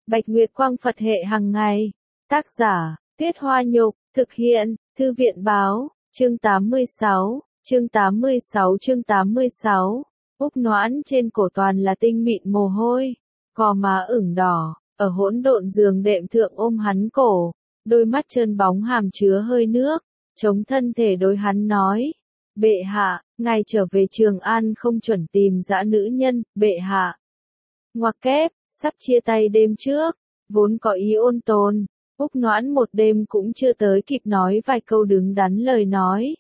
Bạch Nguyệt Quang Phật hệ hàng ngày. Tác giả, Tuyết Hoa Nhục, thực hiện, Thư viện Báo, chương 86, chương 86. Úc Noãn trên cổ toàn là tinh mịn mồ hôi, gò má ửng đỏ, ở hỗn độn giường đệm thượng ôm hắn cổ, đôi mắt trơn bóng hàm chứa hơi nước, chống thân thể đối hắn nói. Bệ hạ, ngài trở về Trường An không chuẩn tìm dã nữ nhân, bệ hạ. Ngoặc kép, sắp chia tay đêm trước, vốn có ý ôn tồn, Úc Noãn một đêm cũng chưa tới kịp nói vài câu đứng đắn lời nói.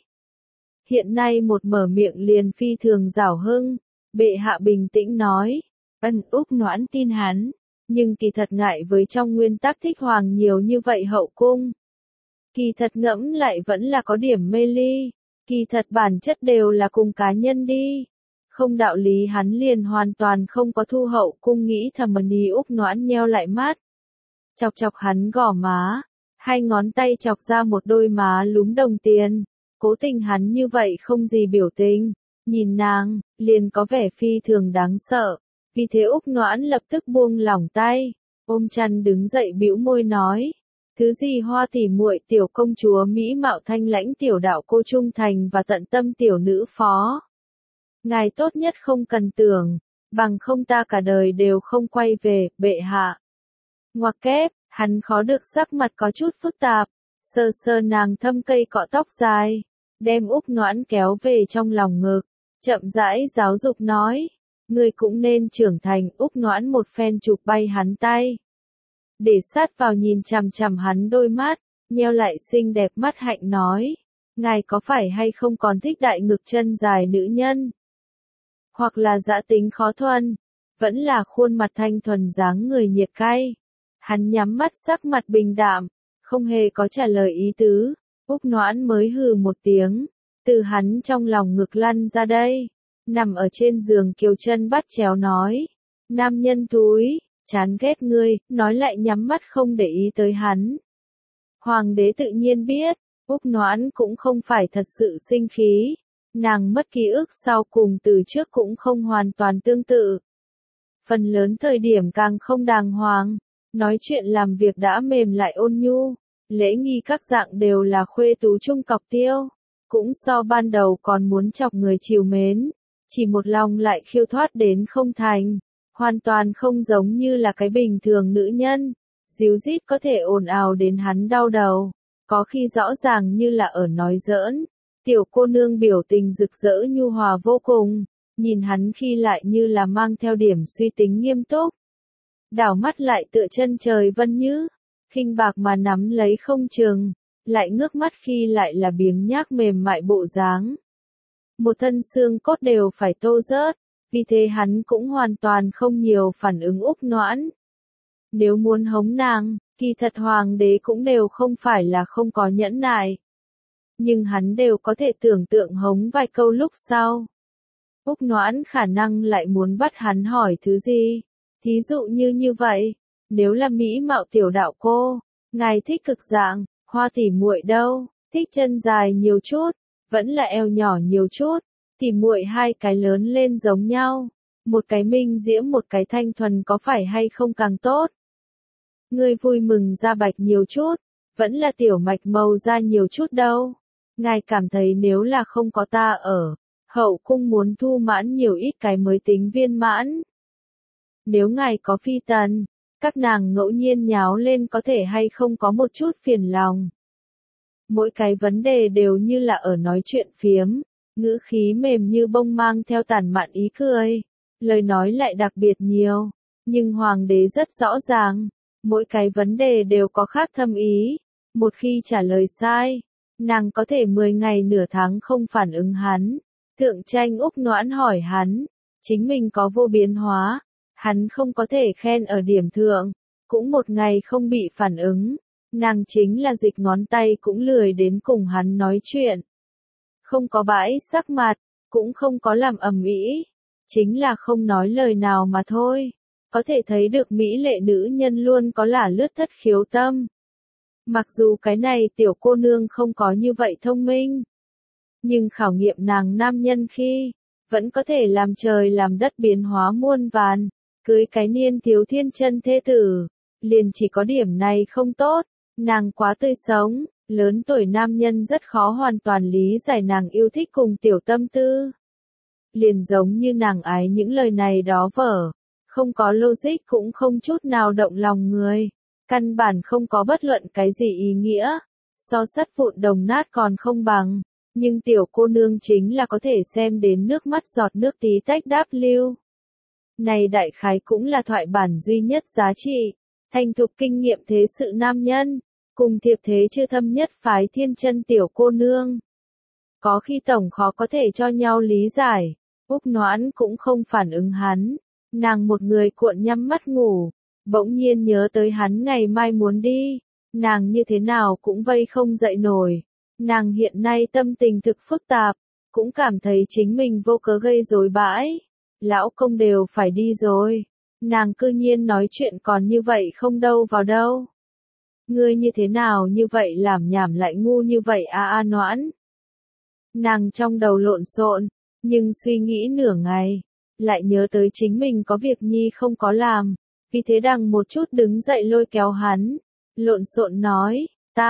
Hiện nay một mở miệng liền phi thường giảo hưng, bệ hạ bình tĩnh nói, Úc Noãn tin hắn, nhưng kỳ thật ngại với trong nguyên tắc thích hoàng nhiều như vậy hậu cung. Kỳ thật ngẫm lại vẫn là có điểm mê ly, kỳ thật bản chất đều là cùng cá nhân đi. Không đạo lý hắn liền hoàn toàn không có thu hậu cung nghĩ thầm đi. Úc Noãn nheo lại mắt. Chọc chọc hắn gò má, hai ngón tay chọc ra một đôi má lúm đồng tiền, cố tình hắn như vậy không gì biểu tình, nhìn nàng, liền có vẻ phi thường đáng sợ, vì thế Úc Noãn lập tức buông lỏng tay, ôm chăn đứng dậy bĩu môi nói, thứ gì Hoa tỉ muội tiểu công chúa mỹ mạo thanh lãnh tiểu đạo cô trung thành và tận tâm tiểu nữ phó. Ngài tốt nhất không cần tưởng, bằng không ta cả đời đều không quay về, bệ hạ. Ngoặc kép, hắn khó được sắc mặt có chút phức tạp, sờ sờ nàng thâm cây cọ tóc dài, đem Úc Noãn kéo về trong lòng ngực, chậm rãi giáo dục nói, ngươi cũng nên trưởng thành. Úc Noãn một phen chụp bay hắn tay, để sát vào nhìn chằm chằm hắn đôi mắt, nheo lại xinh đẹp mắt hạnh nói, ngài có phải hay không còn thích đại ngực chân dài nữ nhân? Hoặc là dã tính khó thuần, vẫn là khuôn mặt thanh thuần dáng người nhiệt cay. Hắn nhắm mắt sắc mặt bình đạm, không hề có trả lời ý tứ, Úc Noãn mới hừ một tiếng, từ hắn trong lòng ngực lăn ra đây, nằm ở trên giường kiều chân bắt chéo nói, nam nhân thúi, chán ghét ngươi, nói lại nhắm mắt không để ý tới hắn. Hoàng đế tự nhiên biết, Úc Noãn cũng không phải thật sự sinh khí. Nàng mất ký ức sau cùng từ trước cũng không hoàn toàn tương tự. Phần lớn thời điểm càng không đàng hoàng, nói chuyện làm việc đã mềm lại ôn nhu, lễ nghi các dạng đều là khuê tú trung cọc tiêu, cũng so ban đầu còn muốn chọc người chiều mến, chỉ một lòng lại khiêu thoát đến không thành, hoàn toàn không giống như là cái bình thường nữ nhân, díu dít có thể ồn ào đến hắn đau đầu, có khi rõ ràng như là ở nói giỡn. Tiểu cô nương biểu tình rực rỡ nhu hòa vô cùng, nhìn hắn khi lại như là mang theo điểm suy tính nghiêm túc. Đảo mắt lại tựa chân trời vân như, khinh bạc mà nắm lấy không chừng, lại ngước mắt khi lại là biếng nhác mềm mại bộ dáng. Một thân xương cốt đều phải tô rớt, vì thế hắn cũng hoàn toàn không nhiều phản ứng Úc Noãn. Nếu muốn hống nàng, kỳ thật hoàng đế cũng đều không phải là không có nhẫn nại. Nhưng hắn đều có thể tưởng tượng hống vài câu lúc sau. Úc Noãn khả năng lại muốn bắt hắn hỏi thứ gì. Thí dụ như vậy, nếu là mỹ mạo tiểu đạo cô, ngài thích cực dạng, Hoa tỉ muội đâu, thích chân dài nhiều chút, vẫn là eo nhỏ nhiều chút, tỉ muội hai cái lớn lên giống nhau, một cái minh diễm một cái thanh thuần có phải hay không càng tốt. Ngươi vui mừng da bạch nhiều chút, vẫn là tiểu mạch màu da nhiều chút đâu. Ngài cảm thấy nếu là không có ta ở, hậu cung muốn thu mãn nhiều ít cái mới tính viên mãn. Nếu ngài có phi tần, các nàng ngẫu nhiên nháo lên có thể hay không có một chút phiền lòng. Mỗi cái vấn đề đều như là ở nói chuyện phiếm, ngữ khí mềm như bông mang theo tản mạn ý cười, lời nói lại đặc biệt nhiều, nhưng hoàng đế rất rõ ràng, mỗi cái vấn đề đều có khác thâm ý, một khi trả lời sai. Nàng có thể 10 ngày nửa tháng không phản ứng hắn. Thượng tranh Úc Noãn hỏi hắn, chính mình có vô biến hóa, hắn không có thể khen ở điểm thượng, cũng một ngày không bị phản ứng. Nàng chính là dịch ngón tay cũng lười đến cùng hắn nói chuyện. Không có bãi sắc mặt, cũng không có làm ầm ĩ, chính là không nói lời nào mà thôi. Có thể thấy được mỹ lệ nữ nhân luôn có lả lướt thất khiếu tâm. Mặc dù cái này tiểu cô nương không có như vậy thông minh, nhưng khảo nghiệm nàng nam nhân khi, vẫn có thể làm trời làm đất biến hóa muôn vàn, cưới cái niên thiếu thiên chân thê tử, liền chỉ có điểm này không tốt, nàng quá tươi sống, lớn tuổi nam nhân rất khó hoàn toàn lý giải nàng yêu thích cùng tiểu tâm tư. Liền giống như nàng ái những lời này đó vở, không có logic cũng không chút nào động lòng người, căn bản không có bất luận cái gì ý nghĩa, so sắt vụn đồng nát còn không bằng, nhưng tiểu cô nương chính là có thể xem đến nước mắt giọt nước tí tách đáp lưu. Này đại khái cũng là thoại bản duy nhất giá trị, thành thục kinh nghiệm thế sự nam nhân, cùng thiệp thế chưa thâm nhất phái thiên chân tiểu cô nương. Có khi tổng khó có thể cho nhau lý giải, Úc Noãn cũng không phản ứng hắn, nàng một người cuộn nhắm mắt ngủ, bỗng nhiên nhớ tới hắn ngày mai muốn đi, nàng như thế nào cũng vây không dậy nổi, nàng hiện nay tâm tình thực phức tạp, cũng cảm thấy chính mình vô cớ gây rối bãi, lão công đều phải đi rồi, nàng cư nhiên nói chuyện còn như vậy không đâu vào đâu. Ngươi như thế nào như vậy làm nhảm lại ngu như vậy a Noãn. Nàng trong đầu lộn xộn, nhưng suy nghĩ nửa ngày, lại nhớ tới chính mình có việc nhi không có làm, vì thế đằng một chút đứng dậy lôi kéo hắn, lộn xộn nói,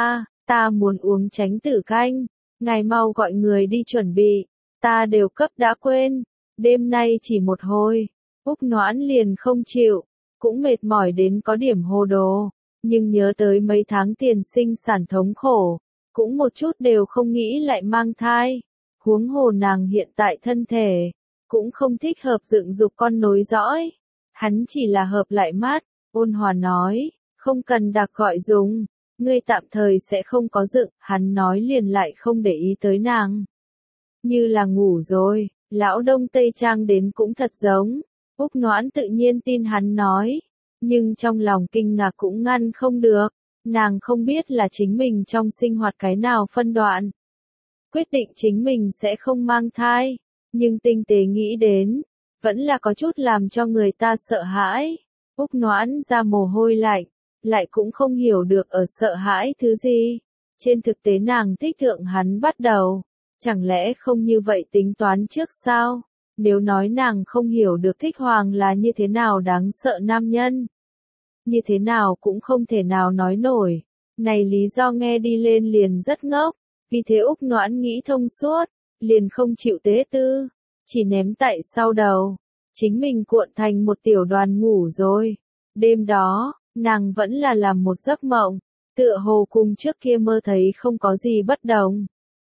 ta muốn uống tránh tử canh, ngài mau gọi người đi chuẩn bị, ta đều cấp đã quên, đêm nay chỉ một hồi, Úc Noãn liền không chịu, cũng mệt mỏi đến có điểm hồ đồ, nhưng nhớ tới mấy tháng tiền sinh sản thống khổ, cũng một chút đều không nghĩ lại mang thai, huống hồ nàng hiện tại thân thể, cũng không thích hợp dựng dục con nối dõi, hắn chỉ là hợp lại mát, ôn hòa nói, không cần đặc gọi dùng, ngươi tạm thời sẽ không có dựng, hắn nói liền lại không để ý tới nàng. Như là ngủ rồi, lão đông tây trang đến cũng thật giống, Úc Noãn tự nhiên tin hắn nói, nhưng trong lòng kinh ngạc cũng ngăn không được, nàng không biết là chính mình trong sinh hoạt cái nào phân đoạn. Quyết định chính mình sẽ không mang thai, nhưng tinh tế nghĩ đến, vẫn là có chút làm cho người ta sợ hãi. Úc Noãn ra mồ hôi lạnh, lại cũng không hiểu được ở sợ hãi thứ gì. Trên thực tế nàng thích thượng hắn bắt đầu, chẳng lẽ không như vậy tính toán trước sao? Nếu nói nàng không hiểu được thích hoàng là như thế nào đáng sợ nam nhân, như thế nào cũng không thể nào nói nổi. Này lý do nghe đi lên liền rất ngốc, vì thế Úc Noãn nghĩ thông suốt, liền không chịu tế tư, chỉ ném tại sau đầu, chính mình cuộn thành một tiểu đoàn ngủ rồi. Đêm đó, nàng vẫn là làm một giấc mộng, tựa hồ cùng trước kia mơ thấy không có gì bất đồng.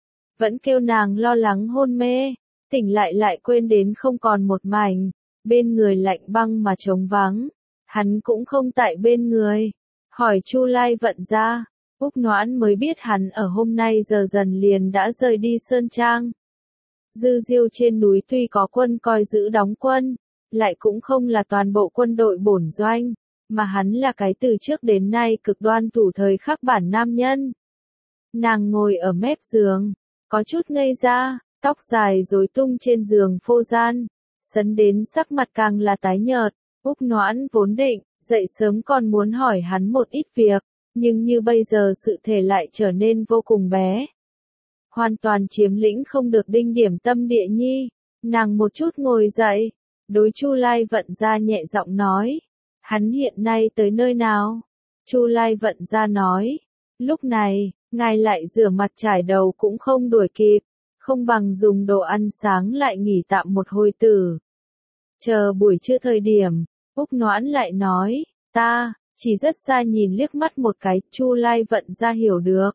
Vẫn kêu nàng lo lắng hôn mê, tỉnh lại quên đến không còn một mảnh, bên người lạnh băng mà trống vắng, hắn cũng không tại bên người. Hỏi Chu Lai Vận ra, Úc Noãn mới biết hắn ở hôm nay giờ dần liền đã rời đi Sơn Trang. Dư Diêu trên núi tuy có quân coi giữ đóng quân, lại cũng không là toàn bộ quân đội bổn doanh, mà hắn là cái từ trước đến nay cực đoan thủ thời khắc bản nam nhân. Nàng ngồi ở mép giường, có chút ngây ra, tóc dài rối tung trên giường phô gian, sấn đến sắc mặt càng là tái nhợt. Úc Noãn vốn định, dậy sớm còn muốn hỏi hắn một ít việc, nhưng như bây giờ sự thể lại trở nên vô cùng bé. Hoàn toàn chiếm lĩnh không được đinh điểm tâm địa nhi, nàng một chút ngồi dậy, đối Chu Lai Vận ra nhẹ giọng nói, hắn hiện nay tới nơi nào? Chu Lai Vận ra nói, lúc này, ngài lại rửa mặt trải đầu cũng không đuổi kịp, không bằng dùng đồ ăn sáng lại nghỉ tạm một hồi tử. Chờ buổi trưa thời điểm, Úc Noãn lại nói, ta, chỉ rất xa nhìn liếc mắt một cái, Chu Lai Vận ra hiểu được.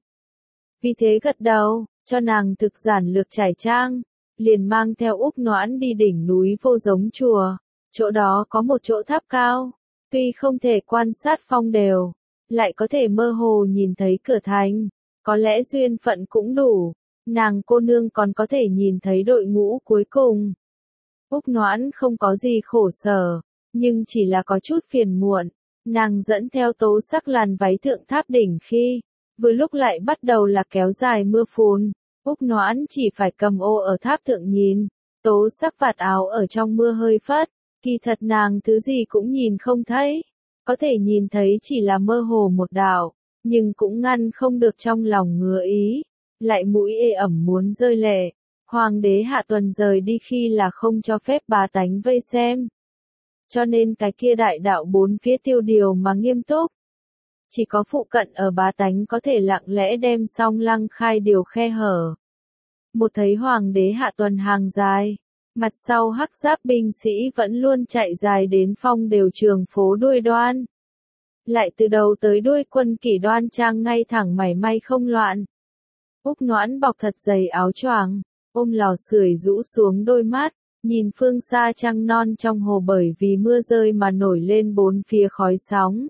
Vì thế gật đầu, cho nàng thực giản lược trải trang, liền mang theo Úc Noãn đi đỉnh núi Vô Giống chùa, chỗ đó có một chỗ tháp cao, tuy không thể quan sát phong đều, lại có thể mơ hồ nhìn thấy cửa thành, có lẽ duyên phận cũng đủ, nàng cô nương còn có thể nhìn thấy đội ngũ cuối cùng. Úc Noãn không có gì khổ sở, nhưng chỉ là có chút phiền muộn, nàng dẫn theo tố sắc làn váy thượng tháp đỉnh khi, vừa lúc lại bắt đầu là kéo dài mưa phùn, Úc Noãn chỉ phải cầm ô ở tháp thượng nhìn, tố sắc vạt áo ở trong mưa hơi phất, kỳ thật nàng thứ gì cũng nhìn không thấy, có thể nhìn thấy chỉ là mơ hồ một đạo, nhưng cũng ngăn không được trong lòng ngứa ý, lại mũi ê ẩm muốn rơi lệ. Hoàng đế Hạ Tuần rời đi khi là không cho phép bá tánh vây xem. cho nên cái kia đại đạo bốn phía tiêu điều mà nghiêm túc. Chỉ có phụ cận ở bá tánh có thể lặng lẽ đem song lăng khai điều khe hở. Một thấy hoàng đế hạ tuần hàng dài, mặt sau hắc giáp binh sĩ vẫn luôn chạy dài đến phong đều trường phố đuôi đoan. Lại từ đầu tới đuôi quân kỷ đoan trang ngay thẳng mảy may không loạn. Úc Noãn bọc thật dày áo choàng, ôm lò sưởi rũ xuống đôi mắt, nhìn phương xa trăng non trong hồ bởi vì mưa rơi mà nổi lên bốn phía khói sóng.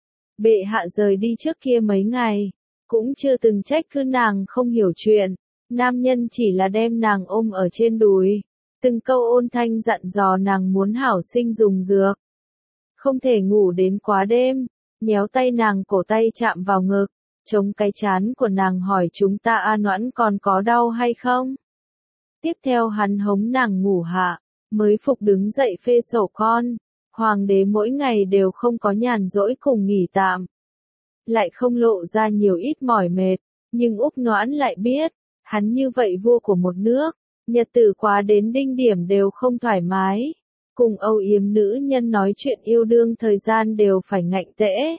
Bệ hạ rời đi trước kia mấy ngày, cũng chưa từng trách cứ nàng không hiểu chuyện, nam nhân chỉ là đem nàng ôm ở trên đùi, từng câu ôn thanh dặn dò nàng muốn hảo sinh dùng dược. Không thể ngủ đến quá đêm, nhéo tay nàng cổ tay chạm vào ngực, chống cái trán của nàng hỏi chúng ta A Noãn còn có đau hay không? Tiếp theo hắn hống nàng ngủ hạ, mới phục đứng dậy phê sổ con. Hoàng đế mỗi ngày đều không có nhàn rỗi cùng nghỉ tạm. Lại không lộ ra nhiều ít mỏi mệt, nhưng Úc Noãn lại biết, hắn như vậy vua của một nước, nhật tử quá đến đinh điểm đều không thoải mái. Cùng âu yếm nữ nhân nói chuyện yêu đương thời gian đều phải ngạnh tễ.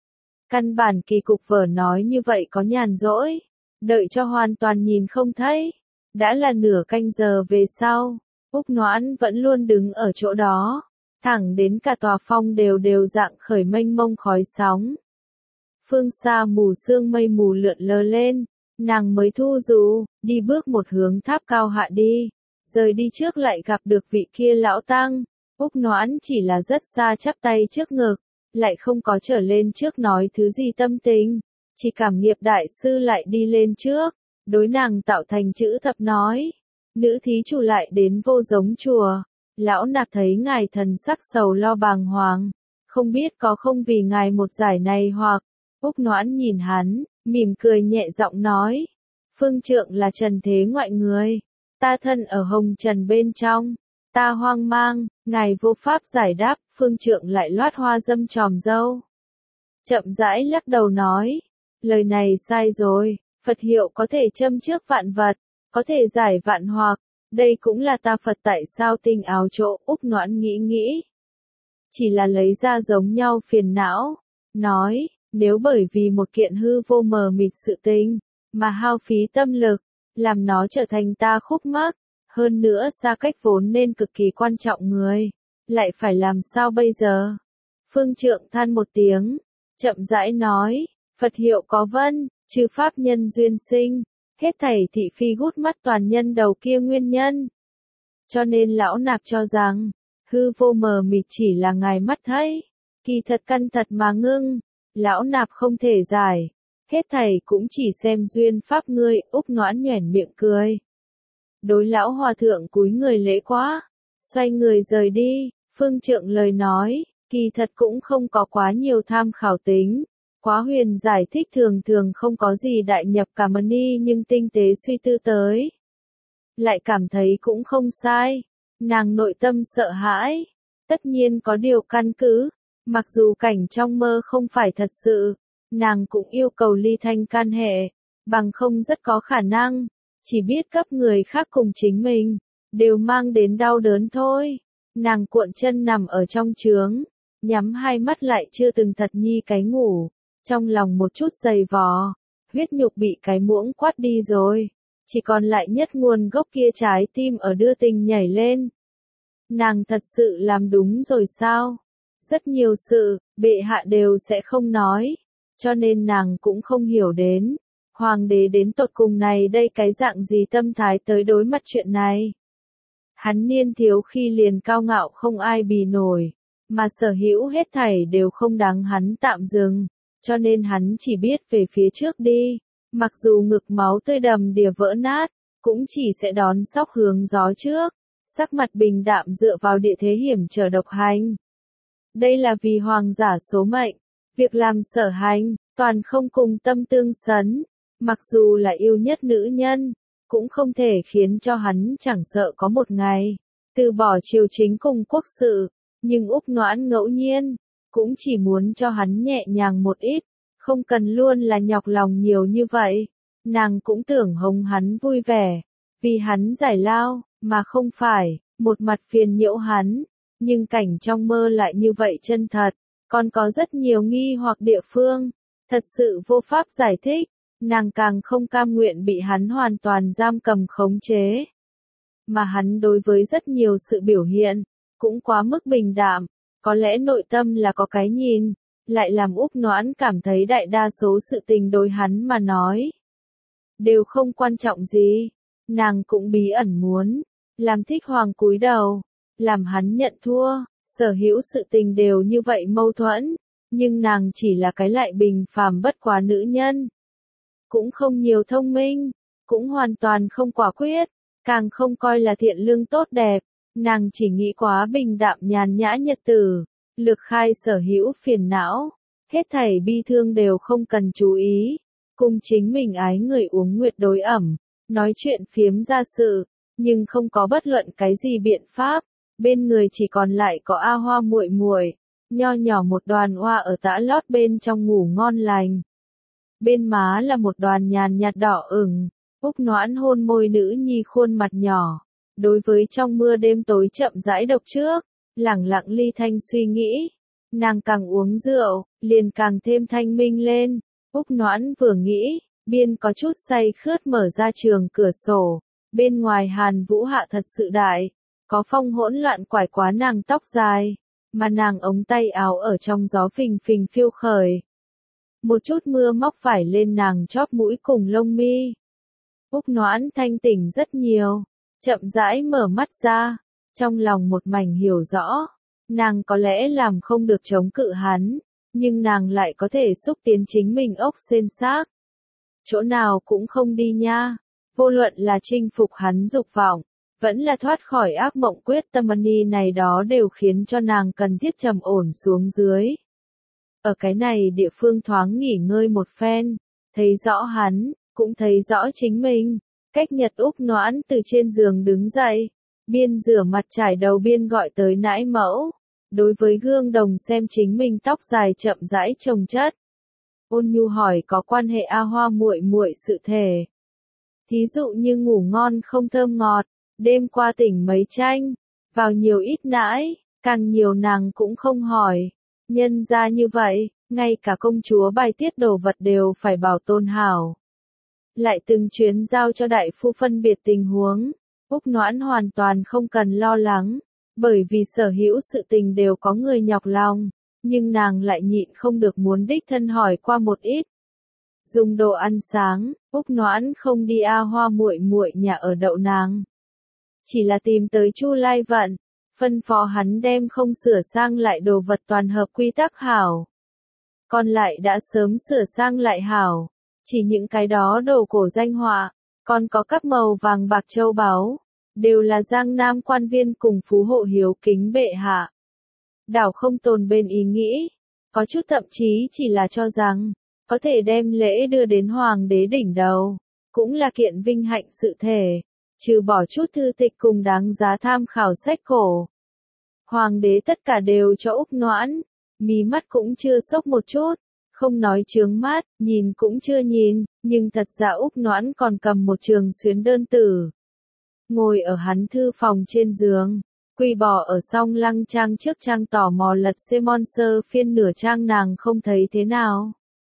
Căn bản kỳ cục vở nói như vậy có nhàn rỗi, đợi cho hoàn toàn nhìn không thấy. Đã là nửa canh giờ về sau, Úc Noãn vẫn luôn đứng ở chỗ đó, thẳng đến cả tòa phong đều dạng khởi mênh mông khói sóng. Phương xa mù sương mây mù lượn lờ lên, nàng mới thu dù, đi bước một hướng tháp cao hạ đi, rời đi trước lại gặp được vị kia lão tăng. Úc Noãn chỉ là rất xa chắp tay trước ngực, lại không có trở lên trước nói thứ gì tâm tình, chỉ cảm nghiệp đại sư lại đi lên trước, đối nàng tạo thành chữ thập nói, nữ thí chủ lại đến vô giống chùa, lão nạp thấy ngài thần sắc sầu lo bàng hoàng, không biết có không vì ngài một giải này hoặc. Úc Noãn nhìn hắn, mỉm cười nhẹ giọng nói, phương trượng là trần thế ngoại người, ta thân ở hồng trần bên trong, ta hoang mang, ngài vô pháp giải đáp, phương trượng lại loát hoa dâm tròm dâu. Chậm rãi lắc đầu nói, lời này sai rồi, Phật hiệu có thể châm trước vạn vật, có thể giải vạn hoặc, đây cũng là ta Phật tại sao tinh áo chỗ. Úc Noãn nghĩ. Chỉ là lấy ra giống nhau phiền não, nói, nếu bởi vì một kiện hư vô mờ mịt sự tình, mà hao phí tâm lực, làm nó trở thành ta khúc mắc, hơn nữa xa cách vốn nên cực kỳ quan trọng người, lại phải làm sao bây giờ? Phương trượng than một tiếng, chậm rãi nói, Phật hiệu có vân, chư pháp nhân duyên sinh, hết thảy thị phi gút mắt toàn nhân đầu kia nguyên nhân. Cho nên lão nạp cho rằng, hư vô mờ mịt chỉ là ngài mắt thấy, kỳ thật căn thật mà ngưng, lão nạp không thể giải, hết thảy cũng chỉ xem duyên pháp ngươi. Úc Noãn nhoẻn miệng cười. Đối lão hòa thượng cúi người lễ quá, xoay người rời đi, phương trượng lời nói, kỳ thật cũng không có quá nhiều tham khảo tính. Quá huyền giải thích thường thường không có gì đại nhập cảm ơn y nhưng tinh tế suy tư tới. Lại cảm thấy cũng không sai, nàng nội tâm sợ hãi, tất nhiên có điều căn cứ, mặc dù cảnh trong mơ không phải thật sự, nàng cũng yêu cầu ly thanh can hệ, bằng không rất có khả năng, chỉ biết cấp người khác cùng chính mình, đều mang đến đau đớn thôi. Nàng cuộn chân nằm ở trong trướng, nhắm hai mắt lại chưa từng thật nhi cái ngủ. Trong lòng một chút dày vò, huyết nhục bị cái muỗng quát đi rồi, chỉ còn lại nhất nguồn gốc kia trái tim ở đưa tình nhảy lên. Nàng thật sự làm đúng rồi sao? Rất nhiều sự, bệ hạ đều sẽ không nói, cho nên nàng cũng không hiểu đến. Hoàng đế đến tột cùng này đây cái dạng gì tâm thái tới đối mặt chuyện này. Hắn niên thiếu khi liền cao ngạo không ai bì nổi, mà sở hữu hết thảy đều không đáng hắn tạm dừng. Cho nên hắn chỉ biết về phía trước đi, mặc dù ngực máu tươi đầm đìa vỡ nát, cũng chỉ sẽ đón sóc hướng gió trước, sắc mặt bình đạm dựa vào địa thế hiểm trở độc hành. Đây là vì hoàng giả số mệnh, việc làm sở hành, toàn không cùng tâm tương sấn, mặc dù là yêu nhất nữ nhân, cũng không thể khiến cho hắn chẳng sợ có một ngày, từ bỏ triều chính cùng quốc sự, nhưng Úc Noãn ngẫu nhiên, cũng chỉ muốn cho hắn nhẹ nhàng một ít, không cần luôn là nhọc lòng nhiều như vậy. Nàng cũng tưởng hống hắn vui vẻ, vì hắn giải lao, mà không phải, một mặt phiền nhiễu hắn. nhưng cảnh trong mơ lại như vậy chân thật, còn có rất nhiều nghi hoặc địa phương, thật sự vô pháp giải thích, nàng càng không cam nguyện bị hắn hoàn toàn giam cầm khống chế. Mà hắn đối với rất nhiều sự biểu hiện, cũng quá mức bình đạm, có lẽ nội tâm là có cái nhìn, lại làm Úc Noãn cảm thấy đại đa số sự tình đối hắn mà nói đều không quan trọng gì, nàng cũng bí ẩn muốn làm Thích Hoàng cúi đầu, làm hắn nhận thua, sở hữu sự tình đều như vậy mâu thuẫn, nhưng nàng chỉ là cái lại bình phàm bất quá nữ nhân, cũng không nhiều thông minh, cũng hoàn toàn không quả quyết, càng không coi là thiện lương tốt đẹp, nàng chỉ nghĩ quá bình đạm nhàn nhã nhật tử, lược khai sở hữu phiền não, hết thảy bi thương đều không cần chú ý, cùng chính mình ái người uống nguyệt đối ẩm, nói chuyện phiếm ra sự, nhưng không có bất luận cái gì biện pháp, bên người chỉ còn lại có A Hoa muội muội, nho nhỏ một đoàn hoa ở tã lót bên trong ngủ ngon lành. Bên má là một đoàn nhàn nhạt đỏ ửng, Úc Noãn hôn môi nữ nhi khuôn mặt nhỏ, đối với trong mưa đêm tối chậm rãi độc trước, lẳng lặng ly thanh suy nghĩ, nàng càng uống rượu, liền càng thêm thanh minh lên, Úc Noãn vừa nghĩ, biên có chút say khướt mở ra trường cửa sổ, bên ngoài Hàn Vũ hạ thật sự đại, có phong hỗn loạn quải quá nàng tóc dài, mà nàng ống tay áo ở trong gió phình phình phiêu khởi. Một chút mưa móc phải lên nàng chóp mũi cùng lông mi. Úc Noãn thanh tỉnh rất nhiều, chậm rãi mở mắt ra, trong lòng một mảnh hiểu rõ, nàng có lẽ làm không được chống cự hắn, nhưng nàng lại có thể xúc tiến chính mình ốc sên xác. Chỗ nào cũng không đi nha, vô luận là chinh phục hắn dục vọng, vẫn là thoát khỏi ác mộng quyết tâm ni này đó đều khiến cho nàng cần thiết trầm ổn xuống dưới. Ở cái này địa phương thoáng nghỉ ngơi một phen, thấy rõ hắn, cũng thấy rõ chính mình, cách Nhật Úc Noãn từ trên giường đứng dậy, biên rửa mặt trải đầu biên gọi tới nãi mẫu, đối với gương đồng xem chính mình tóc dài chậm rãi chồng chất. Ôn nhu hỏi có quan hệ A Hoa muội muội sự thể. Thí dụ như ngủ ngon không thơm ngọt, đêm qua tỉnh mấy chanh, vào nhiều ít nãi, càng nhiều nàng cũng không hỏi. Nhân ra như vậy, ngay cả công chúa bài tiết đồ vật đều phải bảo tồn hảo. Lại từng chuyến giao cho đại phu phân biệt tình huống, Úc Noãn hoàn toàn không cần lo lắng, bởi vì sở hữu sự tình đều có người nhọc lòng, nhưng nàng lại nhịn không được muốn đích thân hỏi qua một ít. Dùng đồ ăn sáng, Úc Noãn không đi A Hoa muội muội nhà ở đậu nàng, chỉ là tìm tới Chu Lai Vận, phân phó hắn đem không sửa sang lại đồ vật toàn hợp quy tắc hảo. Còn lại đã sớm sửa sang lại hảo, chỉ những cái đó đồ cổ danh họa, còn có các màu vàng bạc châu báu, đều là Giang Nam quan viên cùng phú hộ hiếu kính bệ hạ. Đảo không tồn bên ý nghĩ, có chút thậm chí chỉ là cho rằng, có thể đem lễ đưa đến hoàng đế đỉnh đầu, cũng là kiện vinh hạnh sự thể, trừ bỏ chút thư tịch cùng đáng giá tham khảo sách cổ. Hoàng đế tất cả đều cho Úc Noãn, mí mắt cũng chưa sốc một chút, không nói chướng mắt, nhìn cũng chưa nhìn, nhưng thật ra Úc Noãn còn cầm một trường xuyến đơn tử. Ngồi ở hắn thư phòng trên giường, quỳ bỏ ở song lăng trang trước trang tò mò lật Semon sơ phiên nửa trang nàng không thấy thế nào.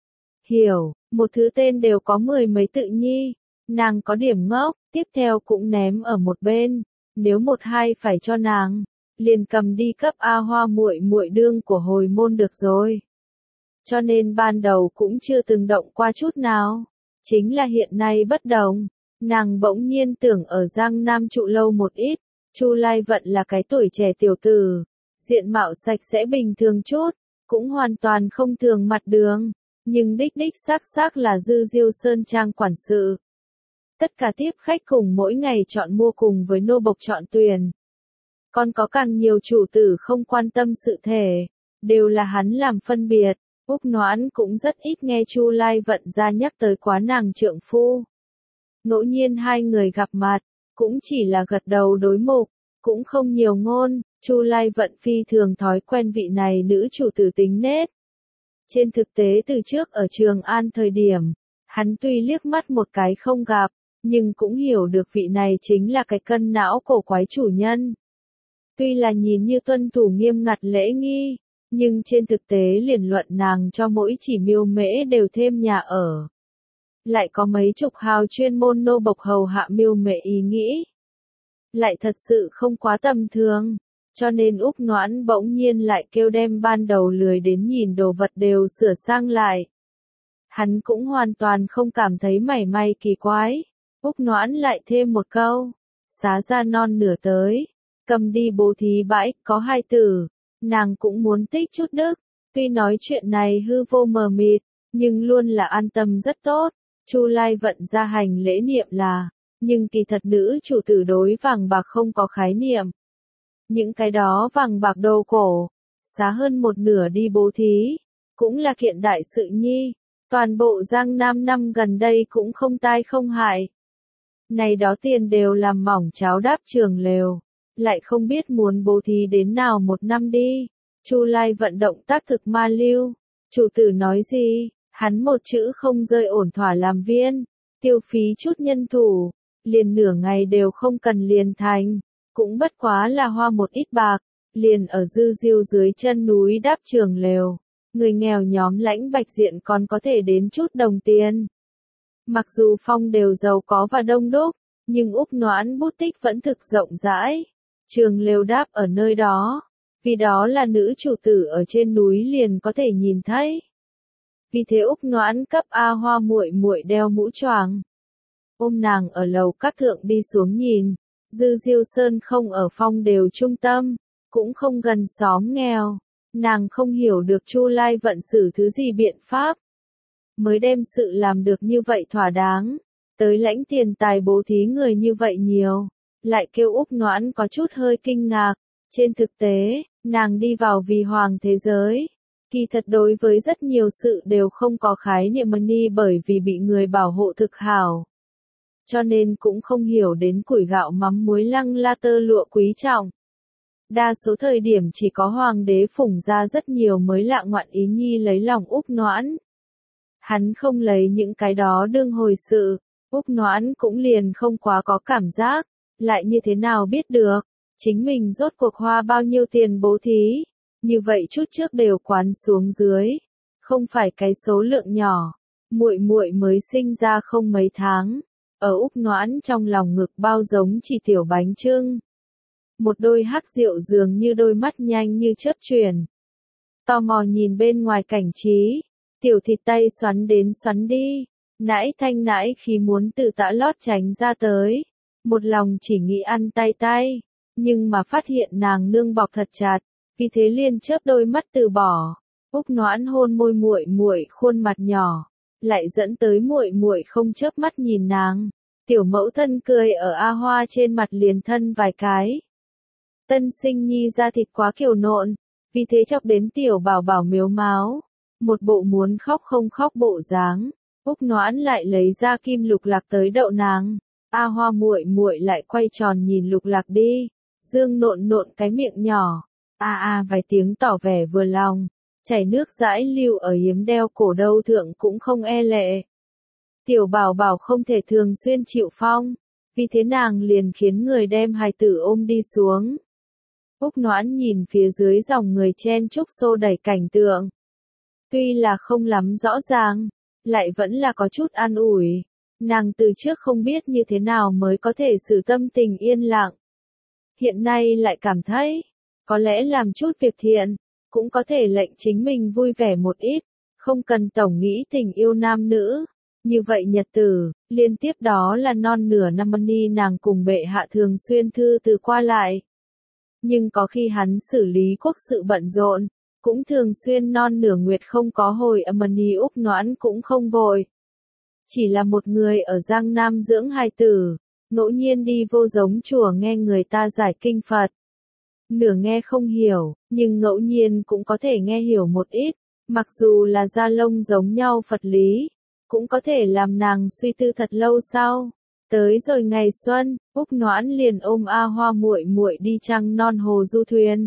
Hiểu, một thứ tên đều có 10 mấy tự nhi, nàng có điểm ngốc, tiếp theo cũng ném ở một bên, nếu một hai phải cho nàng, liền cầm đi cấp A Hoa muội muội đương của hồi môn được rồi. Cho nên ban đầu cũng chưa từng động qua chút nào, chính là hiện nay bất đồng, nàng bỗng nhiên tưởng ở Giang Nam trụ lâu một ít, Chu Lai Vận là cái tuổi trẻ tiểu tử, diện mạo sạch sẽ bình thường chút, cũng hoàn toàn không thường mặt đường, nhưng đích đích xác là Dư Diêu Sơn Trang quản sự. Tất cả tiếp khách cùng mỗi ngày chọn mua cùng với nô bộc chọn tuyển. Còn có càng nhiều chủ tử không quan tâm sự thể, đều là hắn làm phân biệt. Úc Noãn cũng rất ít nghe Chu Lai Vận ra nhắc tới quá nàng trượng phu. Ngẫu nhiên hai người gặp mặt, cũng chỉ là gật đầu đối mục, cũng không nhiều ngôn, Chu Lai Vận phi thường thói quen vị này nữ chủ tử tính nết. Trên thực tế từ trước ở Trường An thời điểm, hắn tuy liếc mắt một cái không gặp, nhưng cũng hiểu được vị này chính là cái cân não cổ quái chủ nhân. Tuy là nhìn như tuân thủ nghiêm ngặt lễ nghi, nhưng trên thực tế liền luận nàng cho mỗi chỉ miêu mễ đều thêm nhà ở. Lại có mấy chục hào chuyên môn nô bộc hầu hạ miêu mễ ý nghĩ. Lại thật sự không quá tầm thường, cho nên Úc Noãn bỗng nhiên lại kêu đem ban đầu lười đến nhìn đồ vật đều sửa sang lại. Hắn cũng hoàn toàn không cảm thấy mảy may kỳ quái. Úc Noãn lại thêm một câu, xá ra non nửa tới, cầm đi bố thí bãi, có hai tử, nàng cũng muốn tích chút đức. Tuy nói chuyện này hư vô mờ mịt, nhưng luôn là an tâm rất tốt. Chu Lai vận ra hành lễ niệm là, nhưng kỳ thật nữ chủ tử đối vàng bạc không có khái niệm. Những cái đó vàng bạc đồ cổ, xá hơn một nửa đi bố thí, cũng là kiện đại sự nhi. Toàn bộ Giang Nam năm gần đây cũng không tai không hại. Này đó tiền đều làm mỏng cháo đáp trường lều, lại không biết muốn bố thí đến nào một năm đi. Chu Lai vận động tác thực ma lưu, chủ tử nói gì, hắn một chữ không rơi ổn thỏa làm viên, tiêu phí chút nhân thủ, liền nửa ngày đều không cần liền thành, cũng bất quá là hoa một ít bạc, liền ở dư diêu dưới chân núi đáp trường lều. Người nghèo nhóm lãnh bạch diện còn có thể đến chút đồng tiền. Mặc dù phong đều giàu có và đông đúc, nhưng Úc Noãn bút tích vẫn thực rộng rãi. Trường lều đáp ở nơi đó, vì đó là nữ chủ tử ở trên núi liền có thể nhìn thấy. Vì thế Úc Noãn cấp A Hoa muội muội đeo mũ choàng, ôm nàng ở lầu các thượng đi xuống nhìn. Dư Diêu Sơn không ở phong đều trung tâm, cũng không gần xóm nghèo. Nàng không hiểu được Chu Lai vận xử thứ gì biện pháp, mới đem sự làm được như vậy thỏa đáng, tới lãnh tiền tài bố thí người như vậy nhiều, lại kêu Úc Noãn có chút hơi kinh ngạc. Trên thực tế, nàng đi vào vì hoàng thế giới, kỳ thật đối với rất nhiều sự đều không có khái niệm money bởi vì bị người bảo hộ thực hảo. Cho nên cũng không hiểu đến củi gạo mắm muối lăng la tơ lụa quý trọng. Đa số thời điểm chỉ có hoàng đế phủng ra rất nhiều mới lạ ngoạn ý nhi lấy lòng Úc Noãn. Hắn không lấy những cái đó đương hồi sự, Úc Noãn cũng liền không quá có cảm giác, lại như thế nào biết được, chính mình rốt cuộc hoa bao nhiêu tiền bố thí, như vậy chút trước đều quán xuống dưới, không phải cái số lượng nhỏ, muội muội mới sinh ra không mấy tháng, ở Úc Noãn trong lòng ngực bao giống chỉ tiểu bánh chưng. Một đôi hắc rượu dường như đôi mắt nhanh như chớp chuyển. Tò mò nhìn bên ngoài cảnh trí, tiểu thịt tay xoắn đến xoắn đi, nãi thanh nãi khi muốn tự tã lót tránh ra tới, một lòng chỉ nghĩ ăn tay tay, nhưng mà phát hiện nàng nương bọc thật chặt, vì thế liên chớp đôi mắt từ bỏ. Úc Noãn hôn môi muội muội khuôn mặt nhỏ, lại dẫn tới muội muội không chớp mắt nhìn nàng. Tiểu mẫu thân cười ở A Hoa trên mặt liền thân vài cái. Tân sinh nhi da thịt quá kiều nộn, vì thế chọc đến tiểu bảo bảo miếu máu, một bộ muốn khóc không khóc bộ dáng. Úc Noãn lại lấy ra kim lục lạc tới đậu nàng. A Hoa muội muội lại quay tròn nhìn lục lạc đi, dương nộn nộn cái miệng nhỏ, vài tiếng tỏ vẻ vừa lòng, chảy nước dãi lưu ở yếm đeo cổ đâu thượng cũng không e lệ. Tiểu bảo bảo không thể thường xuyên chịu phong, vì thế nàng liền khiến người đem hài tử ôm đi xuống. Úc Noãn nhìn phía dưới dòng người chen chúc xô đẩy cảnh tượng. Tuy là không lắm rõ ràng, lại vẫn là có chút an ủi. Nàng từ trước không biết như thế nào mới có thể xử tâm tình yên lặng. Hiện nay lại cảm thấy, có lẽ làm chút việc thiện, cũng có thể lệnh chính mình vui vẻ một ít, không cần tổng nghĩ tình yêu nam nữ. Như vậy nhật tử, liên tiếp đó là non nửa năm money nàng cùng bệ hạ thường xuyên thư từ qua lại. Nhưng có khi hắn xử lý quốc sự bận rộn, cũng thường xuyên non nửa nguyệt không có hồi money Úc Noãn cũng không vội. Chỉ là một người ở Giang Nam dưỡng hài tử, ngẫu nhiên đi vô giống chùa nghe người ta giải kinh Phật. Nửa nghe không hiểu, nhưng ngẫu nhiên cũng có thể nghe hiểu một ít, mặc dù là da lông giống nhau Phật lý, cũng có thể làm nàng suy tư thật lâu sau. Tới rồi ngày xuân, Úc Noãn liền ôm A Hoa muội muội đi trăng non hồ du thuyền.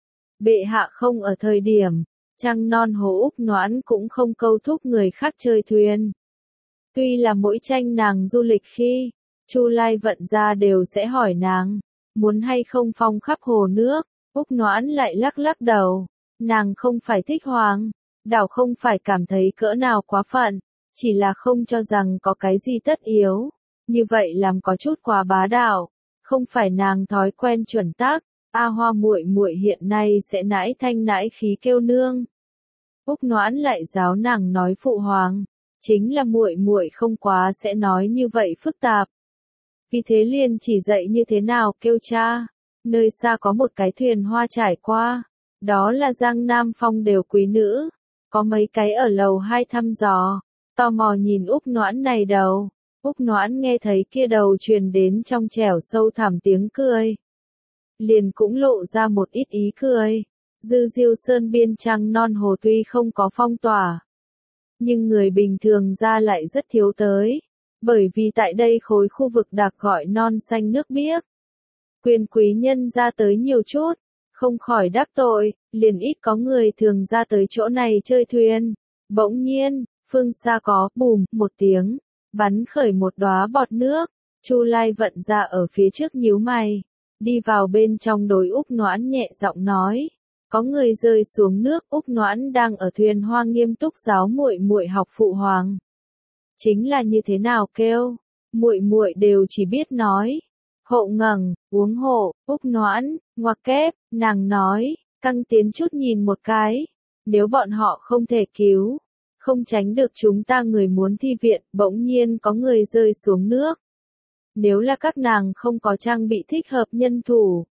Bệ hạ không ở thời điểm, trăng non hồ Úc Noãn cũng không câu thúc người khác chơi thuyền. Tuy là mỗi tranh nàng du lịch khi, Chu Lai vận ra đều sẽ hỏi nàng, muốn hay không phong khắp hồ nước, Úc Noãn lại lắc lắc đầu, nàng không phải thích hoàng, đảo không phải cảm thấy cỡ nào quá phận, chỉ là không cho rằng có cái gì tất yếu, như vậy làm có chút quá bá đạo, không phải nàng thói quen chuẩn tắc, A Hoa muội muội hiện nay sẽ nãi thanh nãi khí kêu nương. Úc Noãn lại giáo nàng nói phụ hoàng, chính là muội muội không quá sẽ nói như vậy phức tạp. Vì thế liền chỉ dạy như thế nào kêu cha, nơi xa có một cái thuyền hoa trải qua, đó là Giang Nam Phong đều quý nữ, có mấy cái ở lầu 2 thăm dò, tò mò nhìn Úc Noãn này đầu, Úc Noãn nghe thấy kia đầu truyền đến trong trẻo sâu thẳm tiếng cười. Liền cũng lộ ra một ít ý cười, Dư Diêu Sơn biên trăng non hồ tuy không có phong tỏa, nhưng người bình thường ra lại rất thiếu tới, bởi vì tại đây khối khu vực đặc gọi non xanh nước biếc. Quyền quý nhân ra tới nhiều chút, không khỏi đắc tội, liền ít có người thường ra tới chỗ này chơi thuyền. Bỗng nhiên, phương xa có bùm một tiếng, bắn khởi một đóa bọt nước, Chu Lai Vận ra ở phía trước nhíu mày, đi vào bên trong đối Úc Noãn nhẹ giọng nói, có người rơi xuống nước. Úc Noãn đang ở thuyền hoa nghiêm túc giáo muội muội học phụ hoàng. Chính là như thế nào kêu, muội muội đều chỉ biết nói. Hộ ngẩng, uống hộ, Úc Noãn, ngoặc kép, nàng nói, căng tiến chút nhìn một cái, nếu bọn họ không thể cứu, không tránh được chúng ta người muốn thi viện, bỗng nhiên có người rơi xuống nước. Nếu là các nàng không có trang bị thích hợp nhân thủ,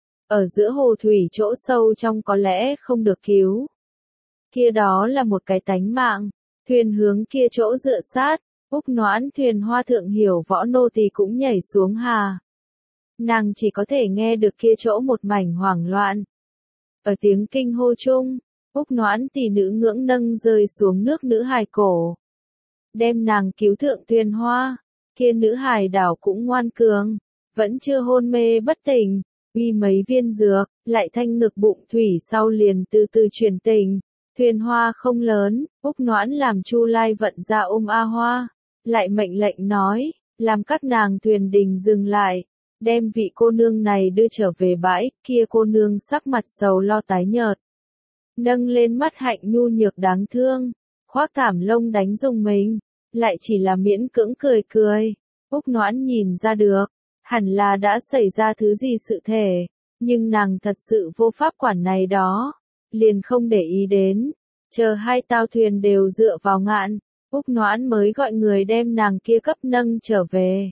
ở giữa hồ thủy chỗ sâu trong có lẽ không được cứu. Kia đó là một cái tánh mạng, thuyền hướng kia chỗ dựa sát, Úc Noãn thuyền hoa thượng hiểu võ nô tỳ cũng nhảy xuống hà. Nàng chỉ có thể nghe được kia chỗ một mảnh hoảng loạn. Ở tiếng kinh hô chung, Úc Noãn tỷ nữ ngưỡng nâng rơi xuống nước nữ hài cổ. Đem nàng cứu thượng thuyền hoa, kia nữ hài đảo cũng ngoan cường, vẫn chưa hôn mê bất tỉnh, uy mấy viên dược, lại thanh ngực bụng thủy sau liền từ từ chuyển tình. Thuyền hoa không lớn, Úc Noãn làm Chu Lai Vận ra ôm A Hoa, lại mệnh lệnh nói, làm các nàng thuyền đình dừng lại, đem vị cô nương này đưa trở về bãi. Kia cô nương sắc mặt sầu lo tái nhợt, nâng lên mắt hạnh nhu nhược đáng thương, khoác thảm lông đánh rùng mình, lại chỉ là miễn cưỡng cười cười. Úc Noãn nhìn ra được, hẳn là đã xảy ra thứ gì sự thể, nhưng nàng thật sự vô pháp quản này đó, liền không để ý đến, chờ hai tao thuyền đều dựa vào ngạn, Úc Noãn mới gọi người đem nàng kia cấp nâng trở về.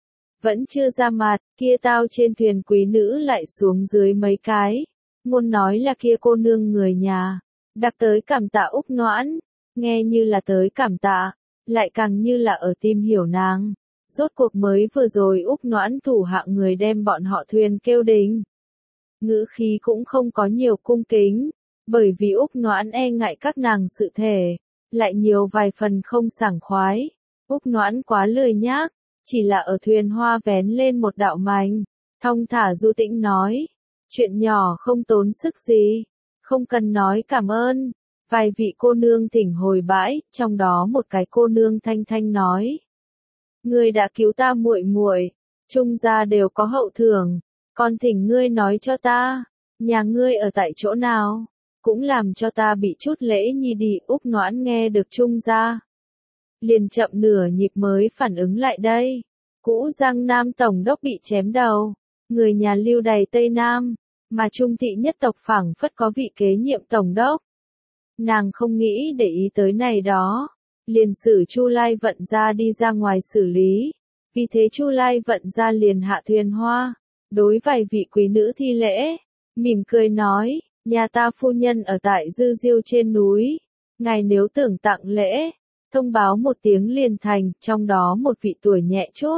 Vẫn chưa ra mặt, kia tao trên thuyền quý nữ lại xuống dưới mấy cái, ngôn nói là kia cô nương người nhà, đặc tới cảm tạ Úc Noãn, nghe như là tới cảm tạ, lại càng như là ở tìm hiểu nàng. Rốt cuộc mới vừa rồi Úc Noãn thủ hạ người đem bọn họ thuyền kêu đình. Ngữ khí cũng không có nhiều cung kính, bởi vì Úc Noãn e ngại các nàng sự thể, lại nhiều vài phần không sảng khoái. Úc Noãn quá lười nhác, chỉ là ở thuyền hoa vén lên một đạo mảnh, thong thả du tĩnh nói, chuyện nhỏ không tốn sức gì, không cần nói cảm ơn. Vài vị cô nương thỉnh hồi bãi, trong đó một cái cô nương thanh thanh nói, ngươi đã cứu ta muội muội, trung gia đều có hậu thưởng, còn thỉnh ngươi nói cho ta, nhà ngươi ở tại chỗ nào, cũng làm cho ta bị chút lễ nhi đi. Úc Noãn nghe được trung gia, liền chậm nửa nhịp mới phản ứng lại đây, cũ Giang Nam tổng đốc bị chém đầu, người nhà lưu đày Tây Nam, mà trung thị nhất tộc phảng phất có vị kế nhiệm tổng đốc. Nàng không nghĩ để ý tới này đó, liền xử Chu Lai Vận ra đi ra ngoài xử lý, vì thế Chu Lai Vận ra liền hạ thuyền hoa, đối vài vị quý nữ thi lễ, mỉm cười nói, nhà ta phu nhân ở tại Dư Diêu trên núi, ngài nếu tưởng tặng lễ, thông báo một tiếng liền thành. Trong đó một vị tuổi nhẹ chút,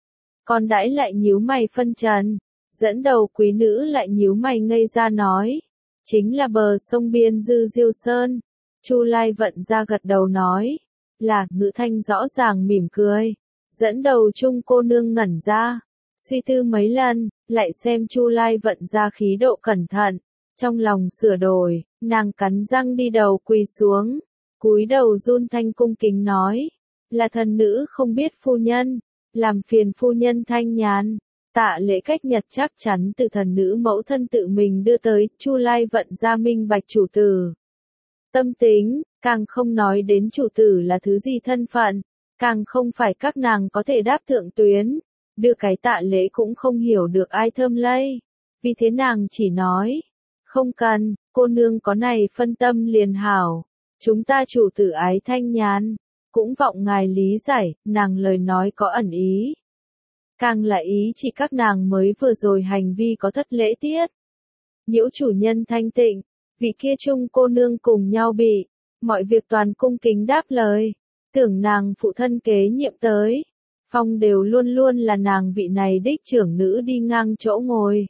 còn đãi lại nhíu mày phân trần, dẫn đầu quý nữ lại nhíu mày ngây ra nói, chính là bờ sông biên Dư Diêu Sơn. Chu Lai Vận ra gật đầu nói, là. Ngữ thanh rõ ràng mỉm cười, dẫn đầu chung cô nương ngẩn ra, suy tư mấy lần, lại xem Chu Lai Vận ra khí độ cẩn thận, trong lòng sửa đổi, nàng cắn răng đi đầu quỳ xuống, cúi đầu run thanh cung kính nói, là thần nữ không biết phu nhân, làm phiền phu nhân thanh nhàn. Tạ lễ cách nhật chắc chắn từ thần nữ mẫu thân tự mình đưa tới, Chu Lai vận ra minh bạch chủ tử tâm tính, càng không nói đến chủ tử là thứ gì thân phận, càng không phải các nàng có thể đáp thượng tuyến, đưa cái tạ lễ cũng không hiểu được ai thơm lây, vì thế nàng chỉ nói, không cần, cô nương có này phân tâm liền hảo, chúng ta chủ tử ái thanh nhàn, cũng vọng ngài lý giải, nàng lời nói có ẩn ý. Càng là ý chỉ các nàng mới vừa rồi hành vi có thất lễ tiết. Nhiễu chủ nhân thanh tịnh, vị kia chung cô nương cùng nhau bị, mọi việc toàn cung kính đáp lời, tưởng nàng phụ thân kế nhiệm tới, phong đều luôn luôn là nàng vị này đích trưởng nữ đi ngang chỗ ngồi.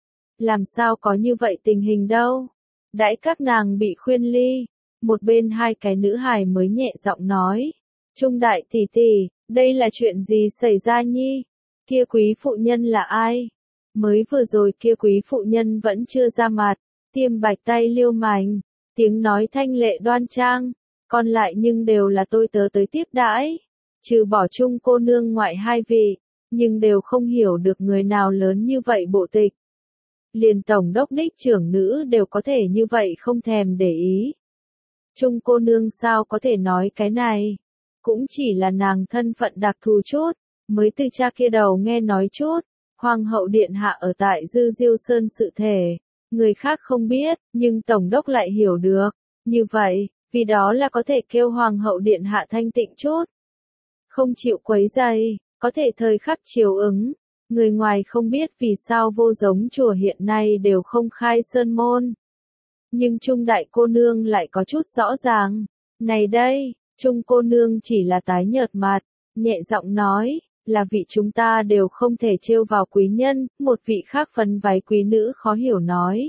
Làm sao có như vậy tình hình đâu, đãi các nàng bị khuyên ly, một bên hai cái nữ hài mới nhẹ giọng nói, Trung đại tỷ tỷ, đây là chuyện gì xảy ra nhi, kia quý phụ nhân là ai? Mới vừa rồi kia quý phụ nhân vẫn chưa ra mặt, tiêm bạch tay liêu mảnh, tiếng nói thanh lệ đoan trang, còn lại nhưng đều là tôi tớ tới tiếp đãi, trừ bỏ chung cô nương ngoại hai vị, nhưng đều không hiểu được người nào lớn như vậy bộ tịch. Liền tổng đốc đích trưởng nữ đều có thể như vậy không thèm để ý. Chung cô nương sao có thể nói cái này, cũng chỉ là nàng thân phận đặc thù chút, mới từ cha kia đầu nghe nói chút, hoàng hậu điện hạ ở tại Dư Diêu Sơn sự thể, người khác không biết, nhưng tổng đốc lại hiểu được, như vậy, vì đó là có thể kêu hoàng hậu điện hạ thanh tịnh chút. Không chịu quấy rầy, có thể thời khắc chiều ứng, người ngoài không biết vì sao vô giống chùa hiện nay đều không khai sơn môn. Nhưng Trung đại cô nương lại có chút rõ ràng, này đây, Trung cô nương chỉ là tái nhợt mặt, nhẹ giọng nói, là vị chúng ta đều không thể trêu vào quý nhân, một vị khác phấn váy quý nữ khó hiểu nói.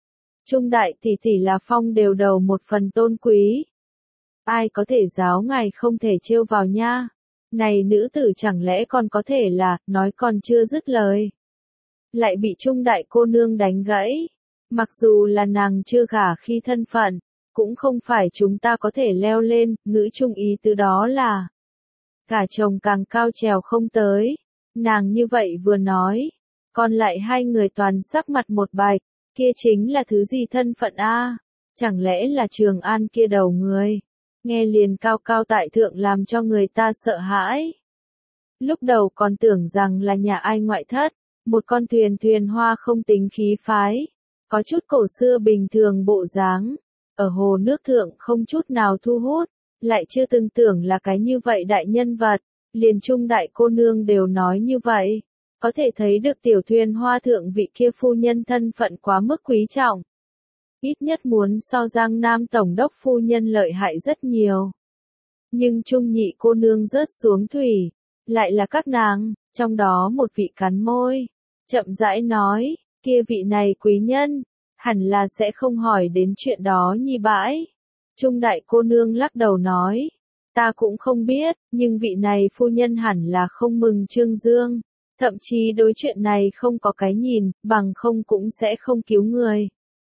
Trung đại tỷ tỷ là phong đều đầu một phần tôn quý. Ai có thể giáo ngài không thể trêu vào nha? Này nữ tử chẳng lẽ còn có thể là, nói còn chưa dứt lời. Lại bị Trung đại cô nương đánh gãy. Mặc dù là nàng chưa gả khi thân phận, cũng không phải chúng ta có thể leo lên, ngữ trung ý từ đó là gả chồng càng cao trèo không tới. Nàng như vậy vừa nói, còn lại hai người toàn sắc mặt một bạch, kia chính là thứ gì thân phận a? Chẳng lẽ là Trường An kia đầu người? Nghe liền cao cao tại thượng làm cho người ta sợ hãi. Lúc đầu còn tưởng rằng là nhà ai ngoại thất, một con thuyền hoa không tính khí phái, có chút cổ xưa bình thường bộ dáng, ở hồ nước thượng không chút nào thu hút, lại chưa từng tưởng là cái như vậy đại nhân vật, liền Trung đại cô nương đều nói như vậy, có thể thấy được tiểu thuyền hoa thượng vị kia phu nhân thân phận quá mức quý trọng. Ít nhất muốn so Giang Nam Tổng đốc phu nhân lợi hại rất nhiều. Nhưng Trung nhị cô nương rớt xuống thủy, lại là các nàng, trong đó một vị cắn môi, chậm rãi nói, kia vị này quý nhân, hẳn là sẽ không hỏi đến chuyện đó nhi bãi. Trung đại cô nương lắc đầu nói, ta cũng không biết, nhưng vị này phu nhân hẳn là không mừng Trương Dương, thậm chí đối chuyện này không có cái nhìn, bằng không cũng sẽ không cứu người.